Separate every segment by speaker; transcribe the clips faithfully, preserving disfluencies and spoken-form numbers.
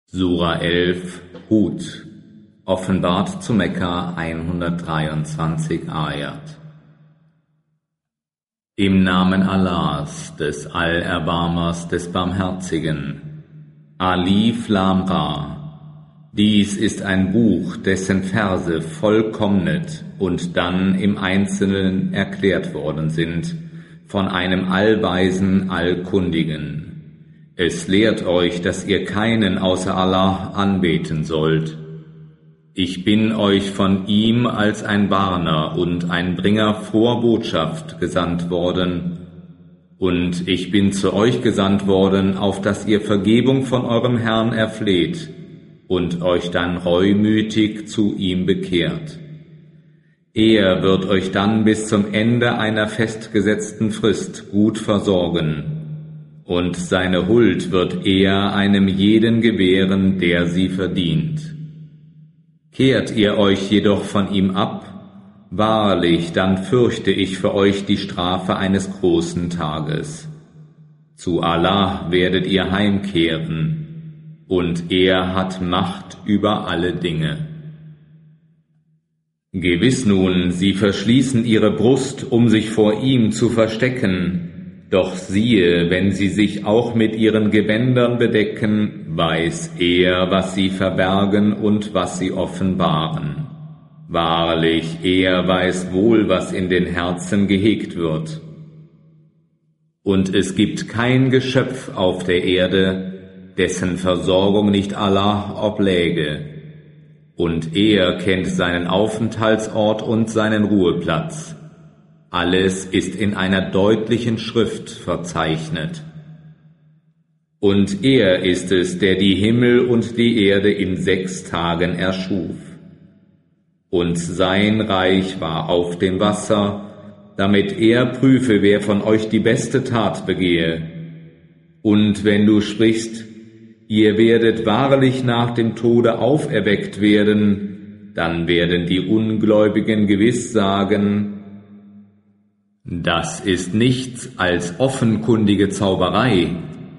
Speaker 1: Sura elf, Hud, offenbart zu Mekka hundertdreiundzwanzig Ayat. Im Namen Allahs, des Allerbarmers, des Barmherzigen. Alif Lam Ra. Dies ist ein Buch, dessen Verse vollkommnet und dann im Einzelnen erklärt worden sind von einem Allweisen, Allkundigen. Es lehrt euch, dass ihr keinen außer Allah anbeten sollt. Ich bin euch von ihm als ein Warner und ein Bringer froher Botschaft gesandt worden, und ich bin zu euch gesandt worden, auf dass ihr Vergebung von eurem Herrn erfleht und euch dann reumütig zu ihm bekehrt. Er wird euch dann bis zum Ende einer festgesetzten Frist gut versorgen, und seine Huld wird er einem jeden gewähren, der sie verdient. Kehrt ihr euch jedoch von ihm ab, wahrlich, dann fürchte ich für euch die Strafe eines großen Tages. Zu Allah werdet ihr heimkehren, und er hat Macht über alle Dinge. Gewiss nun, sie verschließen ihre Brust, um sich vor ihm zu verstecken, doch siehe, wenn sie sich auch mit ihren Gewändern bedecken, weiß er, was sie verbergen und was sie offenbaren. Wahrlich, er weiß wohl, was in den Herzen gehegt wird. Und es gibt kein Geschöpf auf der Erde, dessen Versorgung nicht Allah obläge. Und er kennt seinen Aufenthaltsort und seinen Ruheplatz. Alles ist in einer deutlichen Schrift verzeichnet. Und er ist es, der die Himmel und die Erde in sechs Tagen erschuf. Und sein Reich war auf dem Wasser, damit er prüfe, wer von euch die beste Tat begehe. Und wenn du sprichst, ihr werdet wahrlich nach dem Tode auferweckt werden, dann werden die Ungläubigen gewiss sagen, das ist nichts als offenkundige Zauberei.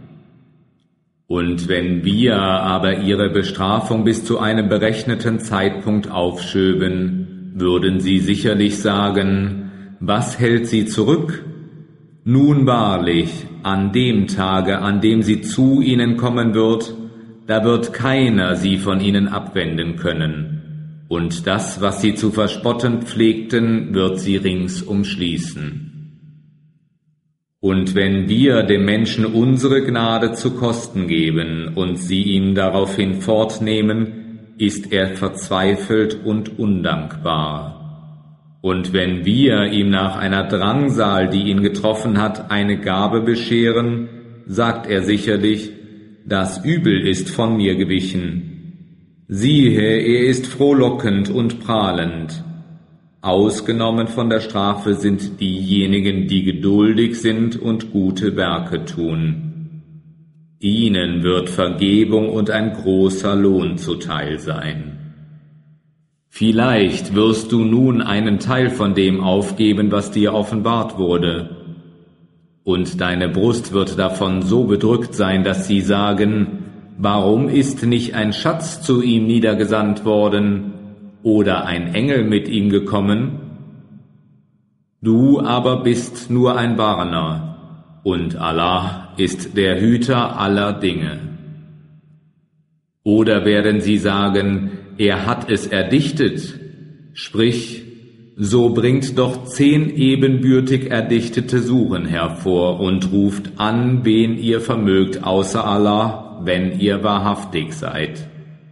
Speaker 1: Und wenn wir aber ihre Bestrafung bis zu einem berechneten Zeitpunkt aufschöben, würden sie sicherlich sagen, was hält sie zurück? Nun wahrlich, an dem Tage, an dem sie zu ihnen kommen wird, da wird keiner sie von ihnen abwenden können. Und das, was sie zu verspotten pflegten, wird sie rings umschließen. Und wenn wir dem Menschen unsere Gnade zu kosten geben und sie ihn daraufhin fortnehmen, ist er verzweifelt und undankbar. Und wenn wir ihm nach einer Drangsal, die ihn getroffen hat, eine Gabe bescheren, sagt er sicherlich, das Übel ist von mir gewichen. Siehe, er ist frohlockend und prahlend. Ausgenommen von der Strafe sind diejenigen, die geduldig sind und gute Werke tun. Ihnen wird Vergebung und ein großer Lohn zuteil sein. Vielleicht wirst du nun einen Teil von dem aufgeben, was dir offenbart wurde. Und deine Brust wird davon so bedrückt sein, dass sie sagen, warum ist nicht ein Schatz zu ihm niedergesandt worden oder ein Engel mit ihm gekommen? Du aber bist nur ein Warner, und Allah ist der Hüter aller Dinge. Oder werden sie sagen, er hat es erdichtet? Sprich, so bringt doch zehn ebenbürtig erdichtete Suren hervor und ruft an, wen ihr vermögt außer Allah, wenn ihr wahrhaftig seid.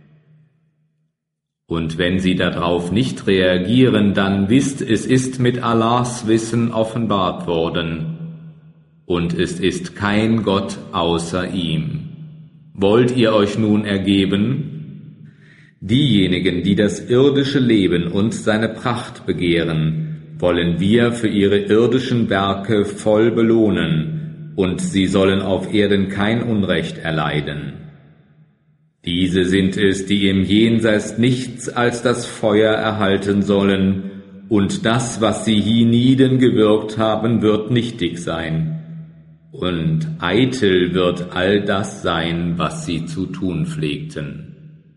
Speaker 1: Und wenn sie darauf nicht reagieren, dann wisst, es ist mit Allahs Wissen offenbart worden. Und es ist kein Gott außer ihm. Wollt ihr euch nun ergeben? Diejenigen, die das irdische Leben und seine Pracht begehren, wollen wir für ihre irdischen Werke voll belohnen, und sie sollen auf Erden kein Unrecht erleiden. Diese sind es, die im Jenseits nichts als das Feuer erhalten sollen, und das, was sie hienieden gewirkt haben, wird nichtig sein. und eitel wird all das sein, was sie zu tun pflegten.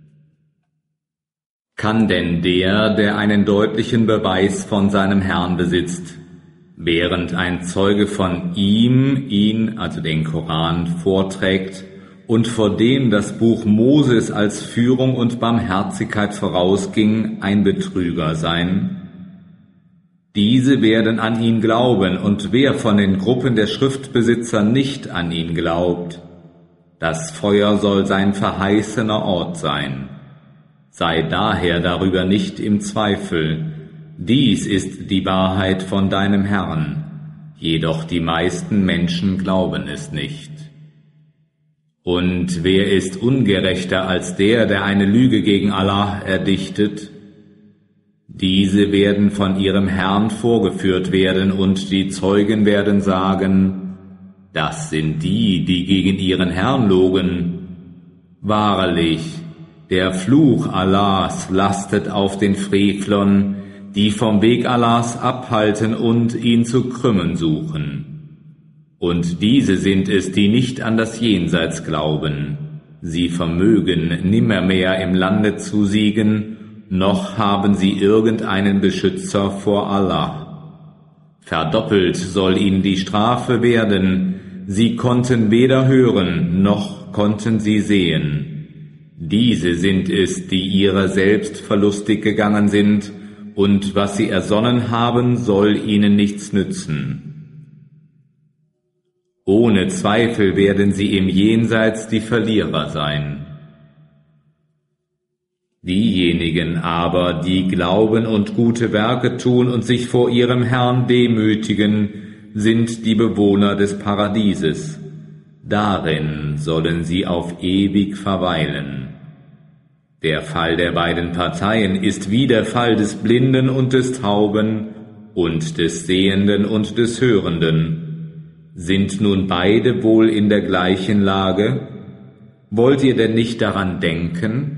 Speaker 1: Kann denn der, der einen deutlichen Beweis von seinem Herrn besitzt, während ein Zeuge von ihm ihn, also den Koran, vorträgt und vor dem das Buch Moses als Führung und Barmherzigkeit vorausging, ein Betrüger sein? Diese werden an ihn glauben, und wer von den Gruppen der Schriftbesitzer nicht an ihn glaubt, das Feuer soll sein verheißener Ort sein. Sei daher darüber nicht im Zweifel. Dies ist die Wahrheit von deinem Herrn, jedoch die meisten Menschen glauben es nicht. Und wer ist ungerechter als der, der eine Lüge gegen Allah erdichtet? Diese werden von ihrem Herrn vorgeführt werden, und die Zeugen werden sagen, das sind die, die gegen ihren Herrn logen. Wahrlich, der Fluch Allahs lastet auf den Frevlern, die vom Weg Allahs abhalten und ihn zu krümmen suchen. Und diese sind es, die nicht an das Jenseits glauben. Sie vermögen nimmermehr im Lande zu siegen, noch haben sie irgendeinen Beschützer vor Allah. Verdoppelt soll ihnen die Strafe werden, sie konnten weder hören, noch konnten sie sehen. Diese sind es, die ihrer selbst verlustig gegangen sind, und was sie ersonnen haben, soll ihnen nichts nützen. Ohne Zweifel werden sie im Jenseits die Verlierer sein. Diejenigen aber, die glauben und gute Werke tun und sich vor ihrem Herrn demütigen, sind die Bewohner des Paradieses. Darin sollen sie auf ewig verweilen. Der Fall der beiden Parteien ist wie der Fall des Blinden und des Tauben und des Sehenden und des Hörenden. Sind nun beide wohl in der gleichen Lage? Wollt ihr denn nicht daran denken?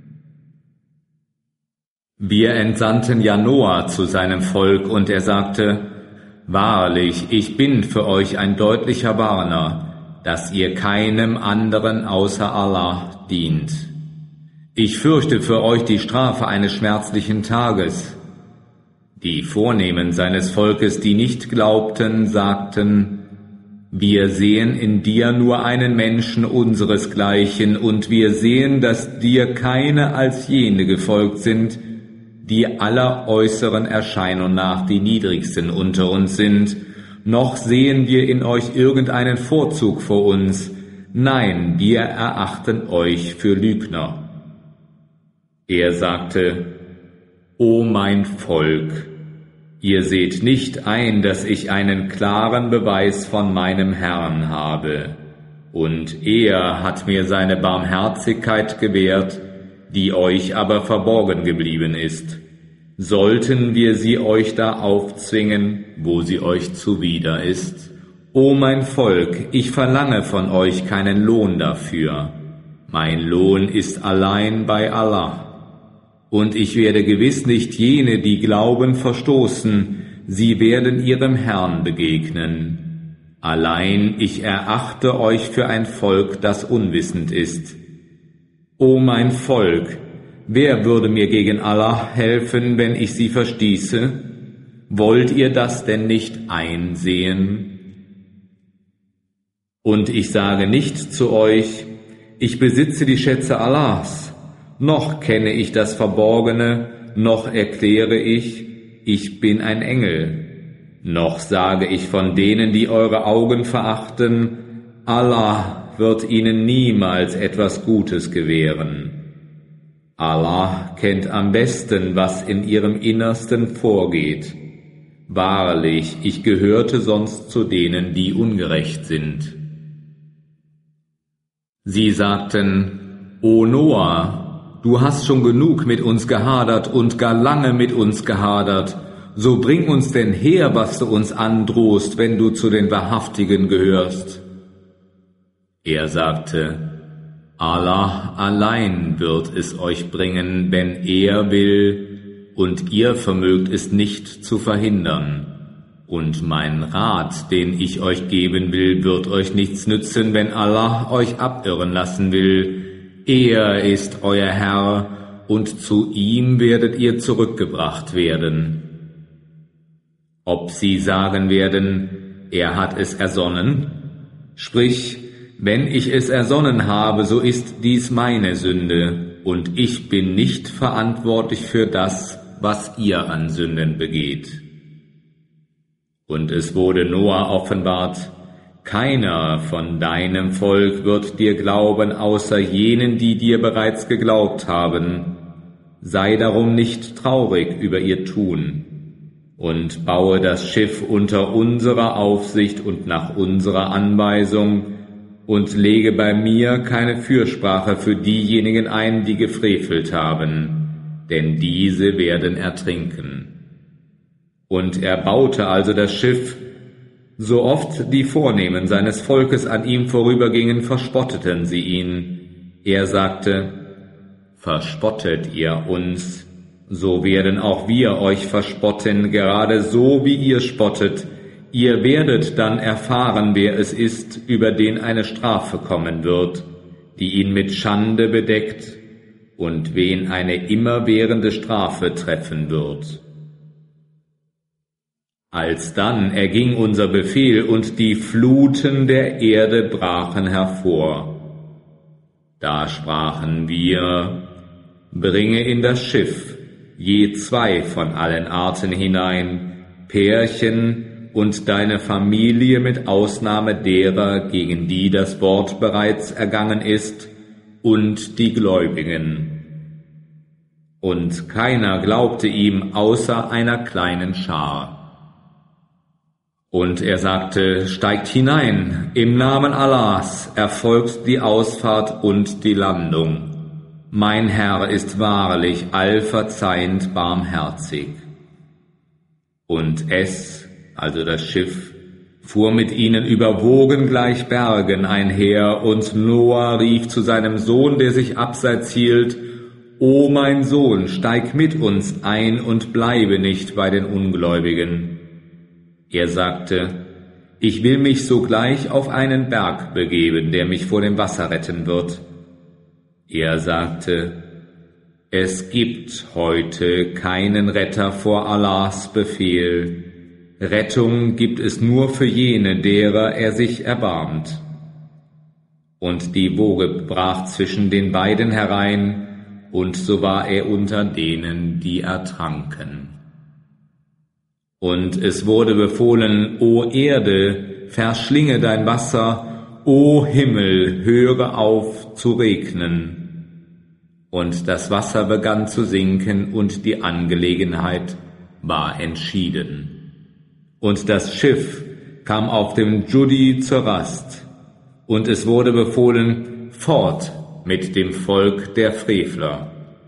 Speaker 1: Wir entsandten ja Noah zu seinem Volk, und er sagte, wahrlich, ich bin für euch ein deutlicher Warner, dass ihr keinem anderen außer Allah dient. Ich fürchte für euch die Strafe eines schmerzlichen Tages. Die Vornehmen seines Volkes, die nicht glaubten, sagten, wir sehen in dir nur einen Menschen unseresgleichen, und wir sehen, dass dir keine als jene gefolgt sind, die aller äußeren Erscheinung nach die niedrigsten unter uns sind, noch sehen wir in euch irgendeinen Vorzug vor uns. Nein, wir erachten euch für Lügner. Er sagte, O mein Volk, ihr seht nicht ein, dass ich einen klaren Beweis von meinem Herrn habe, und er hat mir seine Barmherzigkeit gewährt, die euch aber verborgen geblieben ist. Sollten wir sie euch da aufzwingen, wo sie euch zuwider ist? O mein Volk, ich verlange von euch keinen Lohn dafür. Mein Lohn ist allein bei Allah. Und ich werde gewiss nicht jene, die glauben, verstoßen, sie werden ihrem Herrn begegnen. Allein ich erachte euch für ein Volk, das unwissend ist. O mein Volk, wer würde mir gegen Allah helfen, wenn ich sie verstieße? Wollt ihr das denn nicht einsehen? Und ich sage nicht zu euch, ich besitze die Schätze Allahs, noch kenne ich das Verborgene, noch erkläre ich, ich bin ein Engel. Noch sage ich von denen, die eure Augen verachten, Allah wird ihnen niemals etwas Gutes gewähren. Allah kennt am besten, was in ihrem Innersten vorgeht. Wahrlich, ich gehörte sonst zu denen, die ungerecht sind. Sie sagten, O Noah, du hast schon genug mit uns gehadert und gar lange mit uns gehadert, so bring uns denn her, was du uns androhst, wenn du zu den Wahrhaftigen gehörst. Er sagte, Allah allein wird es euch bringen, wenn er will, und ihr vermögt es nicht zu verhindern. Und mein Rat, den ich euch geben will, wird euch nichts nützen, wenn Allah euch abirren lassen will. Er ist euer Herr, und zu ihm werdet ihr zurückgebracht werden. Ob sie sagen werden, er hat es ersonnen? Sprich, wenn ich es ersonnen habe, so ist dies meine Sünde, und ich bin nicht verantwortlich für das, was ihr an Sünden begeht. Und es wurde Noah offenbart, keiner von deinem Volk wird dir glauben, außer jenen, die dir bereits geglaubt haben. Sei darum nicht traurig über ihr Tun. Und baue das Schiff unter unserer Aufsicht und nach unserer Anweisung und lege bei mir keine Fürsprache für diejenigen ein, die gefrevelt haben, denn diese werden ertrinken. Und er baute also das Schiff. So oft die Vornehmen seines Volkes an ihm vorübergingen, verspotteten sie ihn. Er sagte, verspottet ihr uns, so werden auch wir euch verspotten, gerade so wie ihr spottet. Ihr werdet dann erfahren, wer es ist, über den eine Strafe kommen wird, die ihn mit Schande bedeckt und wen eine immerwährende Strafe treffen wird. Alsdann erging unser Befehl, und die Fluten der Erde brachen hervor. Da sprachen wir, bringe in das Schiff je zwei von allen Arten hinein, Pärchen und deine Familie mit Ausnahme derer, gegen die das Wort bereits ergangen ist, und die Gläubigen. Und keiner glaubte ihm außer einer kleinen Schar. Und er sagte, steigt hinein, im Namen Allahs erfolgt die Ausfahrt und die Landung. Mein Herr ist wahrlich allverzeihend barmherzig. Und es, also das Schiff, fuhr mit ihnen über Wogen gleich Bergen einher, und Noah rief zu seinem Sohn, der sich abseits hielt, O mein Sohn, steig mit uns ein und bleibe nicht bei den Ungläubigen. Er sagte, ich will mich sogleich auf einen Berg begeben, der mich vor dem Wasser retten wird. Er sagte, es gibt heute keinen Retter vor Allahs Befehl. Rettung gibt es nur für jene, derer er sich erbarmt. Und die Woge brach zwischen den beiden herein, und so war er unter denen, die ertranken. Und es wurde befohlen, O Erde, verschlinge dein Wasser, O Himmel, höre auf zu regnen. Und das Wasser begann zu sinken, und die Angelegenheit war entschieden. Und das Schiff kam auf dem Dschudi zur Rast, und es wurde befohlen, fort mit dem Volk der Frevler.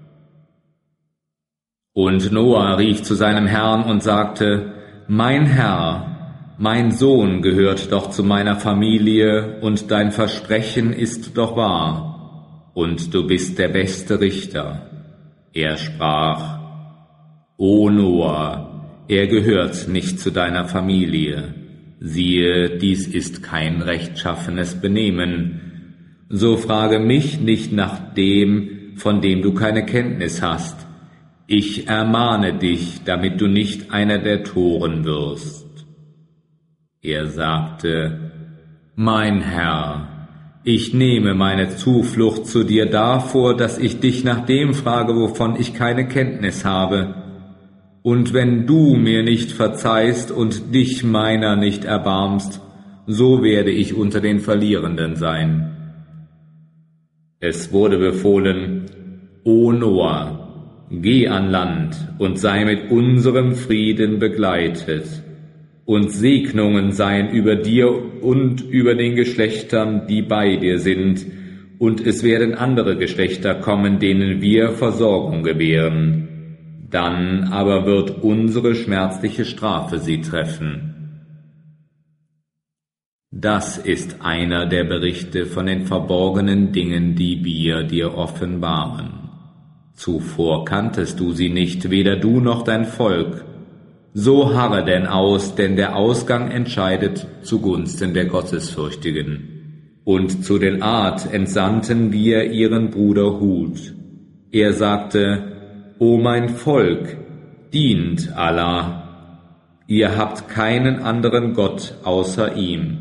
Speaker 1: Und Noah rief zu seinem Herrn und sagte, mein Herr, mein Sohn gehört doch zu meiner Familie, und dein Versprechen ist doch wahr, und du bist der beste Richter. Er sprach, O Noah, er gehört nicht zu deiner Familie. Siehe, dies ist kein rechtschaffenes Benehmen. So frage mich nicht nach dem, von dem du keine Kenntnis hast. Ich ermahne dich, damit du nicht einer der Toren wirst. Er sagte, mein Herr, ich nehme meine Zuflucht zu dir davor, dass ich dich nach dem frage, wovon ich keine Kenntnis habe. Und wenn du mir nicht verzeihst und dich meiner nicht erbarmst, so werde ich unter den Verlierenden sein. Es wurde befohlen, O Noah, geh an Land und sei mit unserem Frieden begleitet, und Segnungen seien über dir und über den Geschlechtern, die bei dir sind, und es werden andere Geschlechter kommen, denen wir Versorgung gewähren. Dann aber wird unsere schmerzliche Strafe sie treffen. Das ist einer der Berichte von den verborgenen Dingen, die wir dir offenbaren. Zuvor kanntest du sie nicht, weder du noch dein Volk. So harre denn aus, denn der Ausgang entscheidet zugunsten der Gottesfürchtigen. Und zu den Art entsandten wir ihren Bruder Hud. Er sagte, O mein Volk, dient Allah. Ihr habt keinen anderen Gott außer ihm.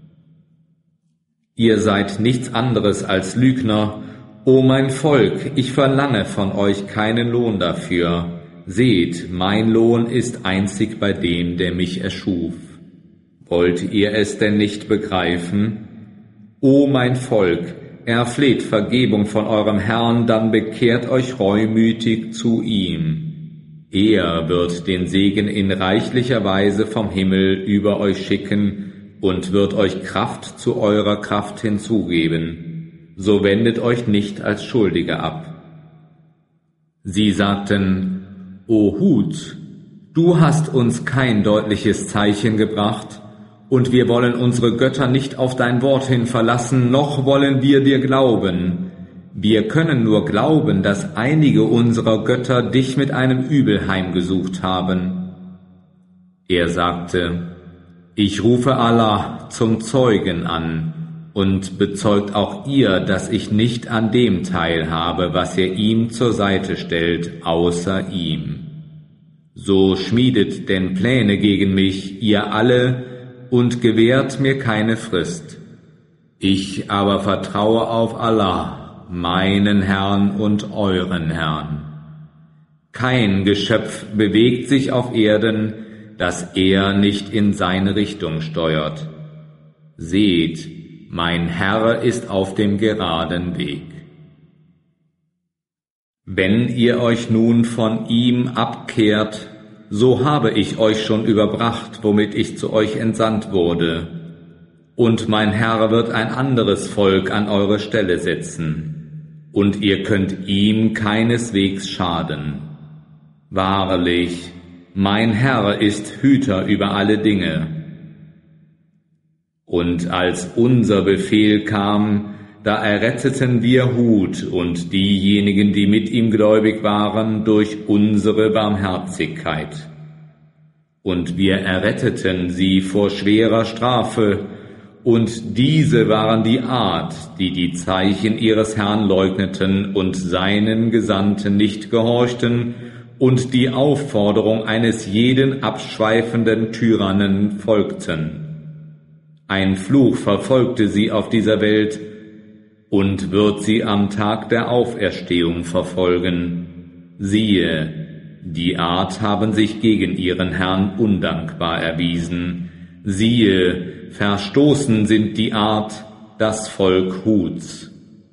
Speaker 1: Ihr seid nichts anderes als Lügner. O mein Volk, ich verlange von euch keinen Lohn dafür. Seht, mein Lohn ist einzig bei dem, der mich erschuf. Wollt ihr es denn nicht begreifen? O mein Volk, erfleht Vergebung von eurem Herrn, dann bekehrt euch reumütig zu ihm. Er wird den Segen in reichlicher Weise vom Himmel über euch schicken und wird euch Kraft zu eurer Kraft hinzugeben. So wendet euch nicht als Schuldige ab. Sie sagten, O Hud, du hast uns kein deutliches Zeichen gebracht, und wir wollen unsere Götter nicht auf dein Wort hin verlassen, noch wollen wir dir glauben. Wir können nur glauben, dass einige unserer Götter dich mit einem Übel heimgesucht haben. Er sagte, ich rufe Allah zum Zeugen an und bezeugt auch ihr, dass ich nicht an dem teilhabe, was ihr ihm zur Seite stellt, außer ihm. So schmiedet denn Pläne gegen mich, ihr alle, und gewährt mir keine Frist. Ich aber vertraue auf Allah, meinen Herrn und euren Herrn. Kein Geschöpf bewegt sich auf Erden, das er nicht in seine Richtung steuert. Seht, mein Herr ist auf dem geraden Weg. Wenn ihr euch nun von ihm abkehrt, so habe ich euch schon überbracht, womit ich zu euch entsandt wurde. Und mein Herr wird ein anderes Volk an eure Stelle setzen, und ihr könnt ihm keineswegs schaden. Wahrlich, mein Herr ist Hüter über alle Dinge. Und als unser Befehl kam, da erretteten wir Hud und diejenigen, die mit ihm gläubig waren, durch unsere Barmherzigkeit. Und wir erretteten sie vor schwerer Strafe, und diese waren die Art, die die Zeichen ihres Herrn leugneten und seinen Gesandten nicht gehorchten und die Aufforderung eines jeden abschweifenden Tyrannen folgten. Ein Fluch verfolgte sie auf dieser Welt, und wird sie am Tag der Auferstehung verfolgen. Siehe, die Art haben sich gegen ihren Herrn undankbar erwiesen. Siehe, verstoßen sind die Art, das Volk Huds.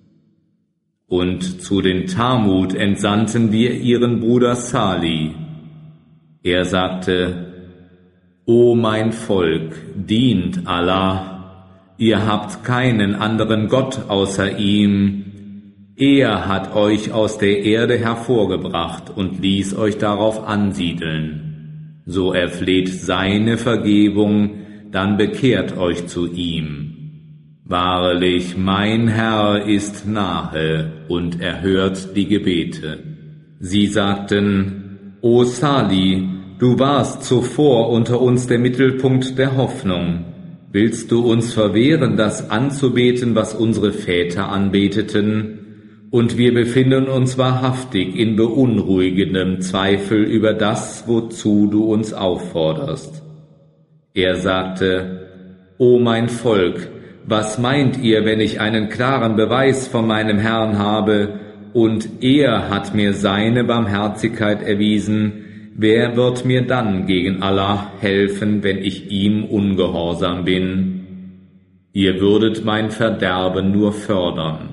Speaker 1: Und zu den Tamud entsandten wir ihren Bruder Salih. Er sagte, O mein Volk, dient Allah. Ihr habt keinen anderen Gott außer ihm. Er hat euch aus der Erde hervorgebracht und ließ euch darauf ansiedeln. So erfleht seine Vergebung, dann bekehrt euch zu ihm. Wahrlich, mein Herr ist nahe und erhört die Gebete. Sie sagten, O Salih, du warst zuvor unter uns der Mittelpunkt der Hoffnung. Willst du uns verwehren, das anzubeten, was unsere Väter anbeteten? Und wir befinden uns wahrhaftig in beunruhigendem Zweifel über das, wozu du uns aufforderst. Er sagte, O mein Volk, was meint ihr, wenn ich einen klaren Beweis von meinem Herrn habe, und er hat mir seine Barmherzigkeit erwiesen? Wer wird mir dann gegen Allah helfen, wenn ich ihm ungehorsam bin? Ihr würdet mein Verderben nur fördern.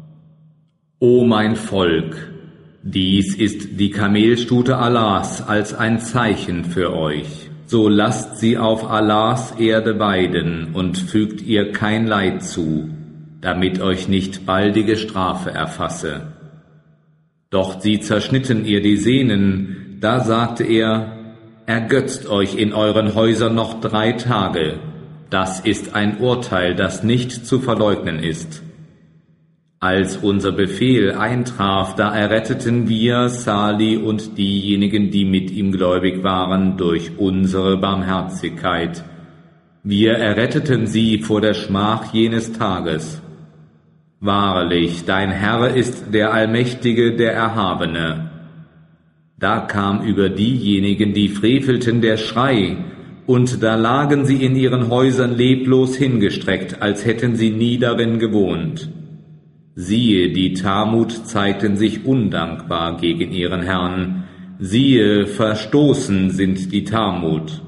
Speaker 1: O mein Volk, dies ist die Kamelstute Allahs als ein Zeichen für euch. So lasst sie auf Allahs Erde weiden und fügt ihr kein Leid zu, damit euch nicht baldige Strafe erfasse. Doch sie zerschnitten ihr die Sehnen. Da sagte er, ergötzt euch in euren Häusern noch drei Tage. Das ist ein Urteil, das nicht zu verleugnen ist. Als unser Befehl eintraf, da erretteten wir Salih und diejenigen, die mit ihm gläubig waren, durch unsere Barmherzigkeit. Wir erretteten sie vor der Schmach jenes Tages. Wahrlich, dein Herr ist der Allmächtige, der Erhabene. Da kam über diejenigen, die frevelten, der Schrei, und da lagen sie in ihren Häusern leblos hingestreckt, als hätten sie nie darin gewohnt. Siehe, die Tamut zeigten sich undankbar gegen ihren Herrn. Siehe, verstoßen sind die Tamut.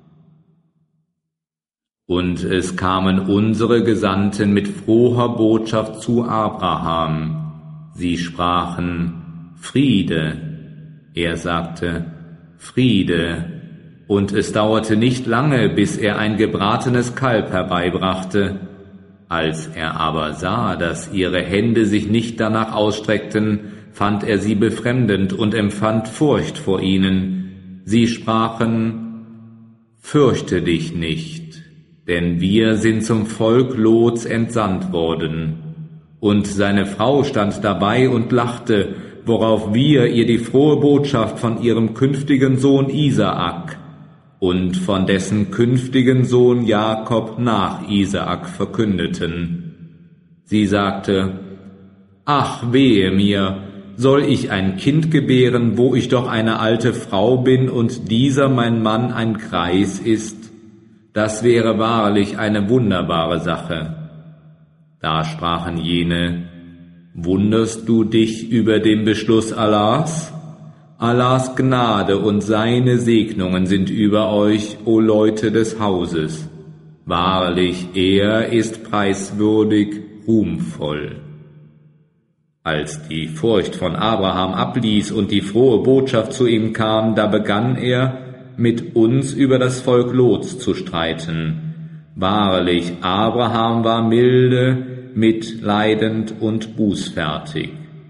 Speaker 1: Und es kamen unsere Gesandten mit froher Botschaft zu Abraham. Sie sprachen, Friede. Er sagte, Friede. Und es dauerte nicht lange, bis er ein gebratenes Kalb herbeibrachte. Als er aber sah, dass ihre Hände sich nicht danach ausstreckten, fand er sie befremdend und empfand Furcht vor ihnen. Sie sprachen, Fürchte dich nicht, denn wir sind zum Volk Lots entsandt worden. Und seine Frau stand dabei und lachte, worauf wir ihr die frohe Botschaft von ihrem künftigen Sohn Isaak und von dessen künftigen Sohn Jakob nach Isaak verkündeten. Sie sagte, Ach, wehe mir, soll ich ein Kind gebären, wo ich doch eine alte Frau bin und dieser mein Mann ein Greis ist? Das wäre wahrlich eine wunderbare Sache. Da sprachen jene, Wunderst du dich über den Beschluss Allahs? Allahs Gnade und seine Segnungen sind über euch, o Leute des Hauses. Wahrlich, er ist preiswürdig, ruhmvoll. Als die Furcht von Abraham abließ und die frohe Botschaft zu ihm kam, da begann er, mit uns über das Volk Lots zu streiten. Wahrlich, Abraham war milde, mitleidend und bußfertig.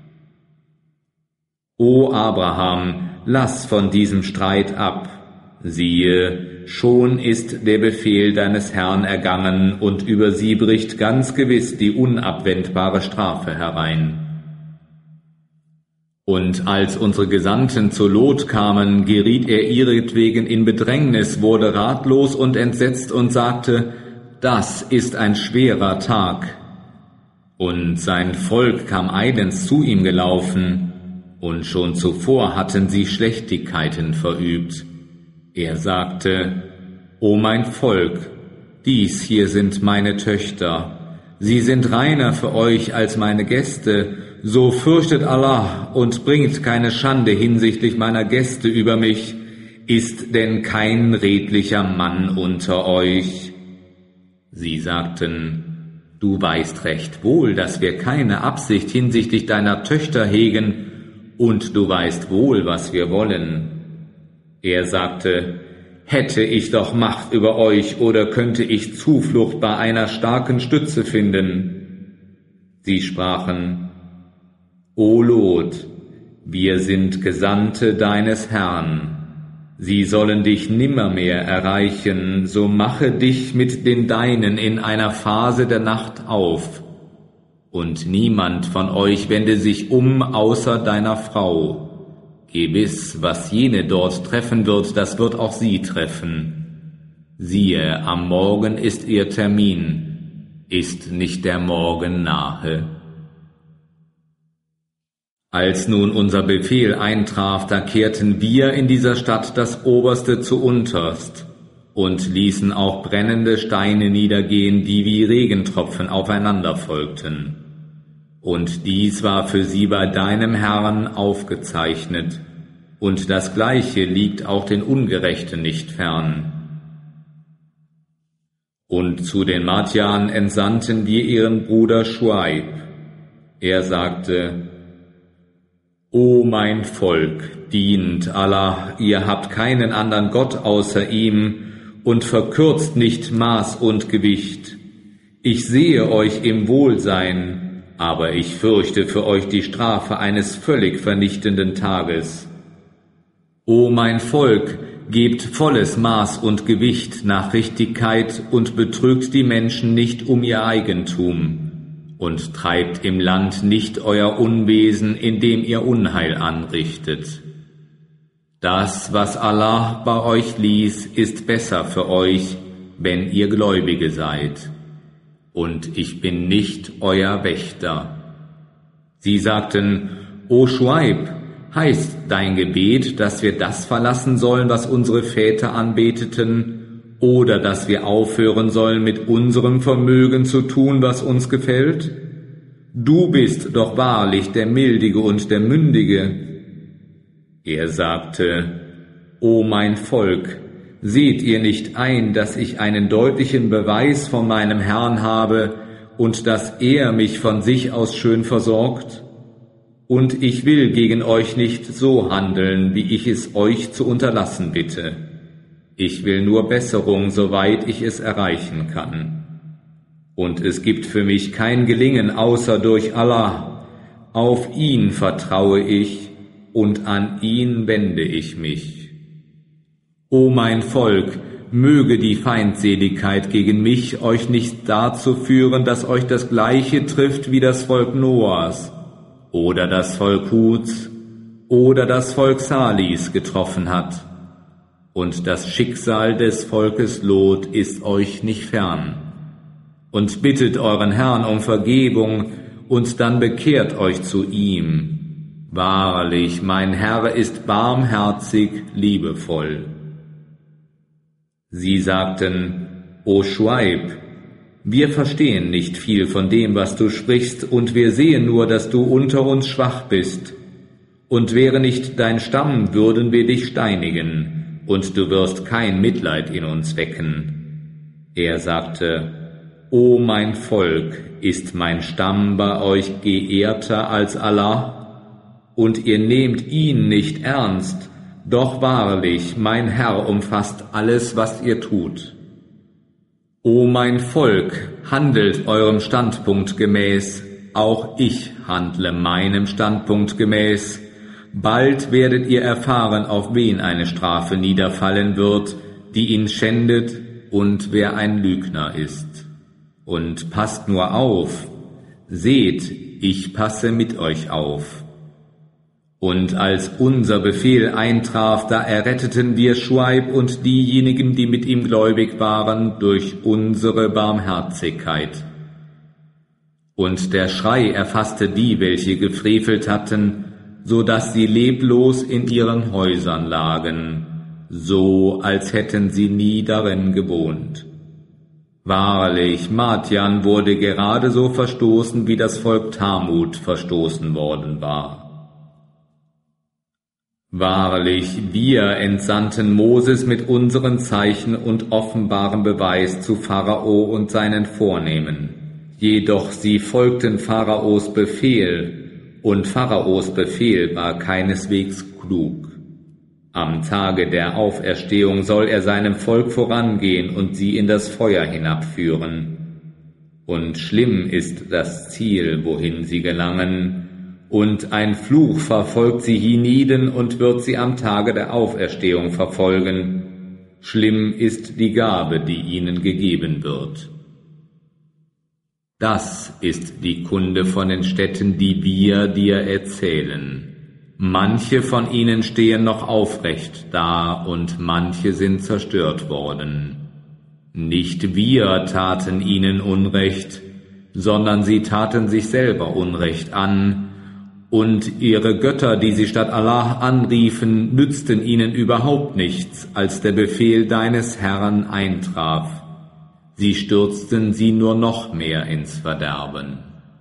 Speaker 1: O Abraham, lass von diesem Streit ab. Siehe, schon ist der Befehl deines Herrn ergangen, und über sie bricht ganz gewiss die unabwendbare Strafe herein. Und als unsere Gesandten zu Lot kamen, geriet er ihretwegen in Bedrängnis, wurde ratlos und entsetzt und sagte, das ist ein schwerer Tag. Und sein Volk kam eilends zu ihm gelaufen, und schon zuvor hatten sie Schlechtigkeiten verübt. Er sagte, O mein Volk, dies hier sind meine Töchter, sie sind reiner für euch als meine Gäste, so fürchtet Allah und bringt keine Schande hinsichtlich meiner Gäste über mich, ist denn kein redlicher Mann unter euch? Sie sagten, du weißt recht wohl, dass wir keine Absicht hinsichtlich deiner Töchter hegen, und du weißt wohl, was wir wollen. Er sagte, hätte ich doch Macht über euch, oder könnte ich Zuflucht bei einer starken Stütze finden? Sie sprachen, O Lot, wir sind Gesandte deines Herrn. Sie sollen dich nimmermehr erreichen, so mache dich mit den Deinen in einer Phase der Nacht auf. Und niemand von euch wende sich um außer deiner Frau. Gewiss, was jene dort treffen wird, das wird auch sie treffen. Siehe, am Morgen ist ihr Termin. Ist nicht der Morgen nahe? Als nun unser Befehl eintraf, da kehrten wir in dieser Stadt das Oberste zu unterst und ließen auch brennende Steine niedergehen, die wie Regentropfen aufeinander folgten. Und dies war für sie bei deinem Herrn aufgezeichnet, und das Gleiche liegt auch den Ungerechten nicht fern. Und zu den Madjan entsandten wir ihren Bruder Schuaib. Er sagte, O mein Volk, dient Allah, ihr habt keinen anderen Gott außer ihm, und verkürzt nicht Maß und Gewicht. Ich sehe euch im Wohlsein, aber ich fürchte für euch die Strafe eines völlig vernichtenden Tages. O mein Volk, gebt volles Maß und Gewicht nach Richtigkeit und betrügt die Menschen nicht um ihr Eigentum. und treibt im Land nicht euer Unwesen, indem ihr Unheil anrichtet. Das, was Allah bei euch ließ, ist besser für euch, wenn ihr Gläubige seid. Und ich bin nicht euer Wächter. Sie sagten, O Schuaib, heißt dein Gebet, dass wir das verlassen sollen, was unsere Väter anbeteten, oder dass wir aufhören sollen, mit unserem Vermögen zu tun, was uns gefällt? Du bist doch wahrlich der Mildige und der Mündige. Er sagte, O mein Volk, seht ihr nicht ein, dass ich einen deutlichen Beweis von meinem Herrn habe und dass er mich von sich aus schön versorgt? Und ich will gegen euch nicht so handeln, wie ich es euch zu unterlassen bitte. Ich will nur Besserung, soweit ich es erreichen kann. Und es gibt für mich kein Gelingen außer durch Allah. Auf ihn vertraue ich und an ihn wende ich mich. O mein Volk, möge die Feindseligkeit gegen mich euch nicht dazu führen, dass euch das Gleiche trifft wie das Volk Noahs oder das Volk Huds oder das Volk Salis getroffen hat. Und das Schicksal des Volkes Lot ist euch nicht fern. Und bittet euren Herrn um Vergebung, und dann bekehrt euch zu ihm. Wahrlich, mein Herr ist barmherzig, liebevoll. Sie sagten, O Schuaib, wir verstehen nicht viel von dem, was du sprichst, und wir sehen nur, dass du unter uns schwach bist. Und wäre nicht dein Stamm, würden wir dich steinigen. Und du wirst kein Mitleid in uns wecken. Er sagte, O mein Volk, ist mein Stamm bei euch geehrter als Allah? Und ihr nehmt ihn nicht ernst, doch wahrlich, mein Herr umfasst alles, was ihr tut. O mein Volk, handelt eurem Standpunkt gemäß, auch ich handle meinem Standpunkt gemäß. Bald werdet ihr erfahren, auf wen eine Strafe niederfallen wird, die ihn schändet und wer ein Lügner ist. Und passt nur auf, seht, ich passe mit euch auf. Und als unser Befehl eintraf, da erretteten wir Schuaib und diejenigen, die mit ihm gläubig waren, durch unsere Barmherzigkeit. Und der Schrei erfasste die, welche gefrevelt hatten, so dass sie leblos in ihren Häusern lagen, so als hätten sie nie darin gewohnt. Wahrlich, Madian wurde gerade so verstoßen, wie das Volk Thamud verstoßen worden war. Wahrlich, wir entsandten Moses mit unseren Zeichen und offenbarem Beweis zu Pharao und seinen Vornehmen. Jedoch sie folgten Pharaos Befehl, und Pharaos Befehl war keineswegs klug. Am Tage der Auferstehung soll er seinem Volk vorangehen und sie in das Feuer hinabführen. Und schlimm ist das Ziel, wohin sie gelangen, und ein Fluch verfolgt sie hienieden und wird sie am Tage der Auferstehung verfolgen. Schlimm ist die Gabe, die ihnen gegeben wird. Das ist die Kunde von den Städten, die wir dir erzählen. Manche von ihnen stehen noch aufrecht da und manche sind zerstört worden. Nicht wir taten ihnen Unrecht, sondern sie taten sich selber Unrecht an, und ihre Götter, die sie statt Allah anriefen, nützten ihnen überhaupt nichts, als der Befehl deines Herrn eintraf. Sie stürzten sie nur noch mehr ins Verderben.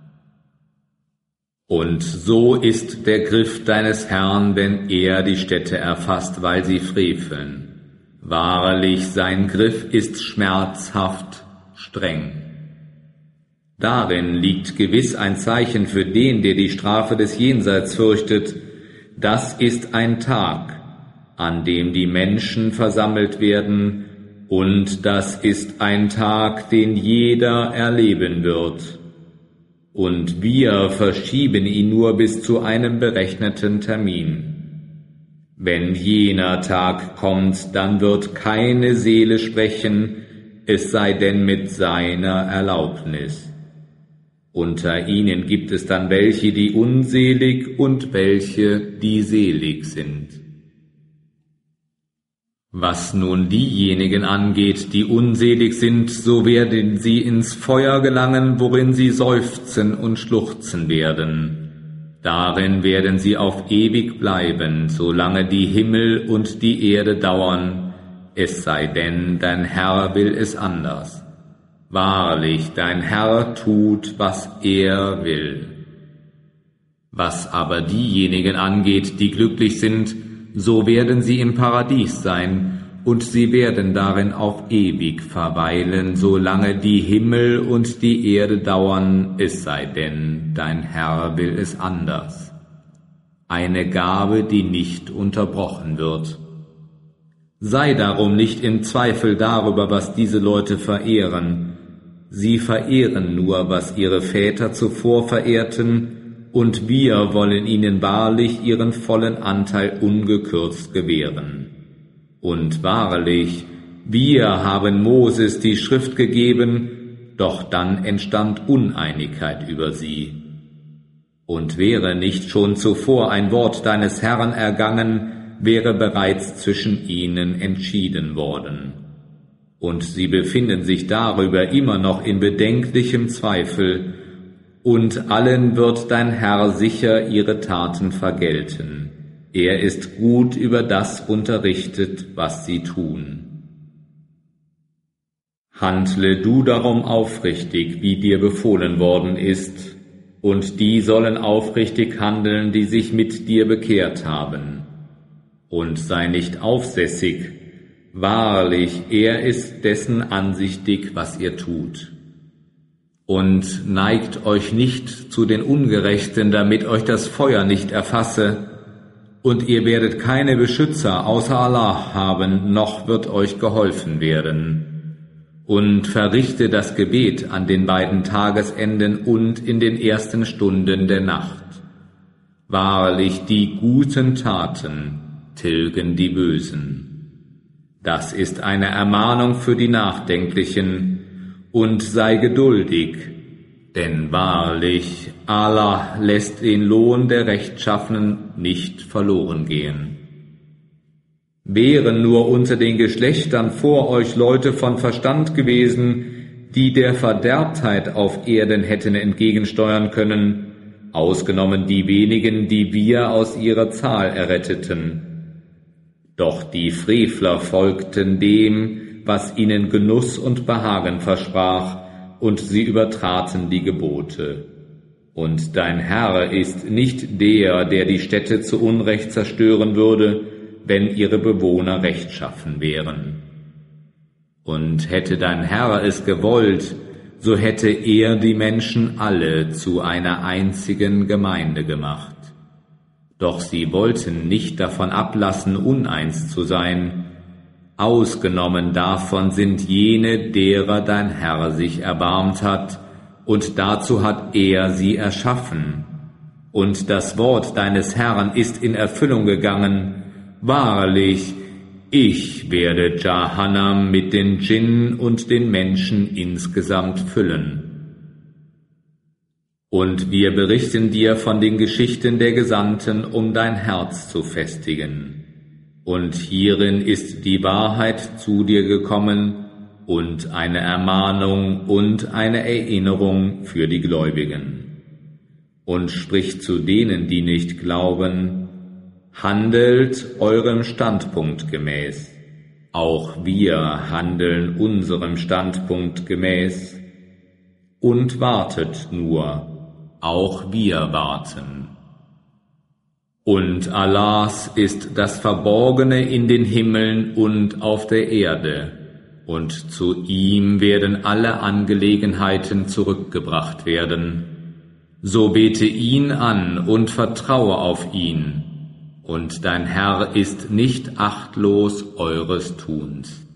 Speaker 1: Und so ist der Griff deines Herrn, wenn er die Städte erfasst, weil sie freveln. Wahrlich, sein Griff ist schmerzhaft, streng. Darin liegt gewiss ein Zeichen für den, der die Strafe des Jenseits fürchtet. Das ist ein Tag, an dem die Menschen versammelt werden, und das ist ein Tag, den jeder erleben wird. Und wir verschieben ihn nur bis zu einem berechneten Termin. Wenn jener Tag kommt, dann wird keine Seele sprechen, es sei denn mit seiner Erlaubnis. Unter ihnen gibt es dann welche, die unselig und welche, die selig sind. Was nun diejenigen angeht, die unselig sind, so werden sie ins Feuer gelangen, worin sie seufzen und schluchzen werden. Darin werden sie auf ewig bleiben, solange die Himmel und die Erde dauern, es sei denn, dein Herr will es anders. Wahrlich, dein Herr tut, was er will. Was aber diejenigen angeht, die glücklich sind, so werden sie im Paradies sein, und sie werden darin auf ewig verweilen, solange die Himmel und die Erde dauern, es sei denn, dein Herr will es anders. Eine Gabe, die nicht unterbrochen wird. Sei darum nicht im Zweifel darüber, was diese Leute verehren. Sie verehren nur, was ihre Väter zuvor verehrten, und wir wollen ihnen wahrlich ihren vollen Anteil ungekürzt gewähren. Und wahrlich, wir haben Moses die Schrift gegeben, doch dann entstand Uneinigkeit über sie. Und wäre nicht schon zuvor ein Wort deines Herrn ergangen, wäre bereits zwischen ihnen entschieden worden. Und sie befinden sich darüber immer noch in bedenklichem Zweifel, und allen wird dein Herr sicher ihre Taten vergelten. Er ist gut über das unterrichtet, was sie tun. Handle du darum aufrichtig, wie dir befohlen worden ist, und die sollen aufrichtig handeln, die sich mit dir bekehrt haben. Und sei nicht aufsässig, wahrlich, er ist dessen ansichtig, was ihr tut. Und neigt euch nicht zu den Ungerechten, damit euch das Feuer nicht erfasse, und ihr werdet keine Beschützer außer Allah haben, noch wird euch geholfen werden. Und verrichte das Gebet an den beiden Tagesenden und in den ersten Stunden der Nacht. Wahrlich, die guten Taten tilgen die Bösen. Das ist eine Ermahnung für die Nachdenklichen, und sei geduldig, denn wahrlich, Allah lässt den Lohn der Rechtschaffenen nicht verloren gehen. Wären nur unter den Geschlechtern vor euch Leute von Verstand gewesen, die der Verderbtheit auf Erden hätten entgegensteuern können, ausgenommen die wenigen, die wir aus ihrer Zahl erretteten. Doch die Frevler folgten dem, was ihnen Genuss und Behagen versprach, und sie übertraten die Gebote. Und dein Herr ist nicht der, der die Städte zu Unrecht zerstören würde, wenn ihre Bewohner rechtschaffen wären. Und hätte dein Herr es gewollt, so hätte er die Menschen alle zu einer einzigen Gemeinde gemacht. Doch sie wollten nicht davon ablassen, uneins zu sein. Ausgenommen davon sind jene, derer dein Herr sich erbarmt hat, und dazu hat er sie erschaffen. Und das Wort deines Herrn ist in Erfüllung gegangen. Wahrlich, ich werde Jahannam mit den Djinnen und den Menschen insgesamt füllen. Und wir berichten dir von den Geschichten der Gesandten, um dein Herz zu festigen. Und hierin ist die Wahrheit zu dir gekommen und eine Ermahnung und eine Erinnerung für die Gläubigen. Und sprich zu denen, die nicht glauben: Handelt eurem Standpunkt gemäß. Auch wir handeln unserem Standpunkt gemäß. Und wartet nur, auch wir warten. Und Allahs ist das Verborgene in den Himmeln und auf der Erde, und zu ihm werden alle Angelegenheiten zurückgebracht werden. So bete ihn an und vertraue auf ihn, und dein Herr ist nicht achtlos eures Tuns.